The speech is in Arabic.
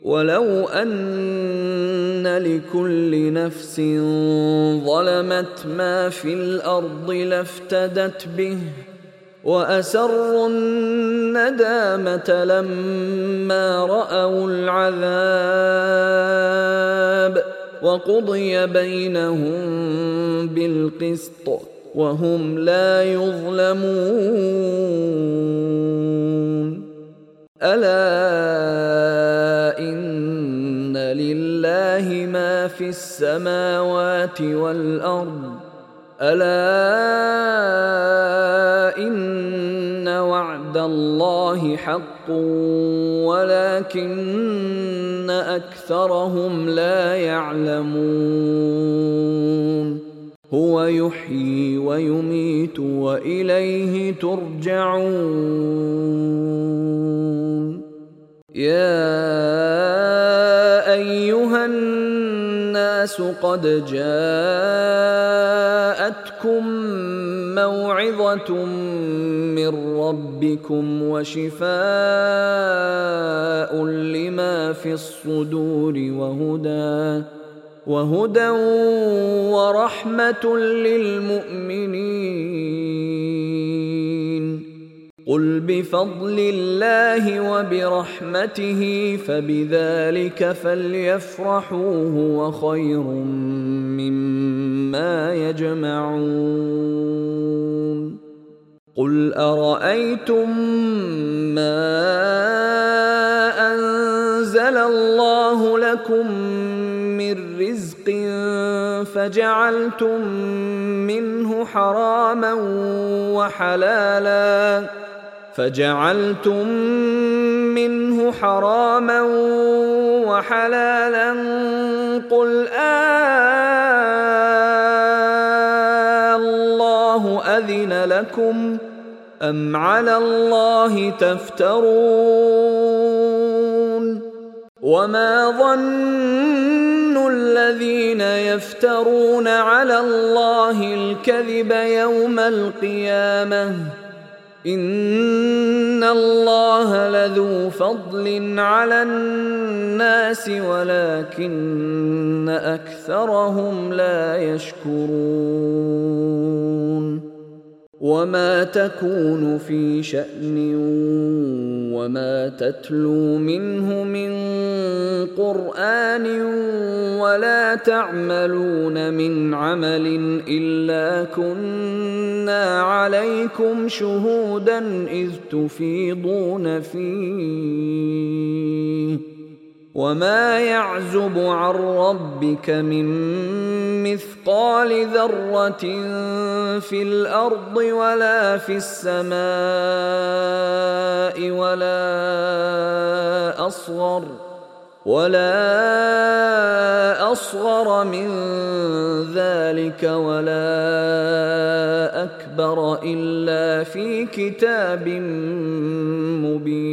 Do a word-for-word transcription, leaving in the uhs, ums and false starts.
ولو أن لكل نفس ظلمت ما في الأرض لافتدت به وأسروا الندامة لما رأوا العذاب وقضي بينهم بالقسط وهم لا يظلمون ألا إن لله ما في السماوات والأرض ألا إن وعد الله حق ولكن أكثرهم لا يعلمون هو يحيي ويميت وإليه ترجعون يا أيها الناس قد جاءتكم موعظة من ربكم وشفاء لما في الصدور وهدى وهدى ورحمة للمؤمنين قل بفضل الله وبرحمته فبذلك فليفرحوا هو خير مما يجمعون قل أرأيتم ما أنزل الله لكم من رزق فجعلتم منه حراما وحلالا فجعلتم منه حراما وحلالا قل آه الله أذن لكم أم على الله تفترون وما ظن الذين يفترون على الله الكذب يوم القيامة إن الله لذو فضل على الناس ولكن أكثرهم لا يشكرون وما تكون في شأن وما تتلو منه من قرآن ولا تعملون من عمل إلا كنا عليكم شهودا إذ تفيضون فيه وما يعزب عن ربك من مثقال ذرة في الأرض ولا في السماء ولا أصغر ولا أصغر من ذلك ولا أكبر إلا في كتاب مبين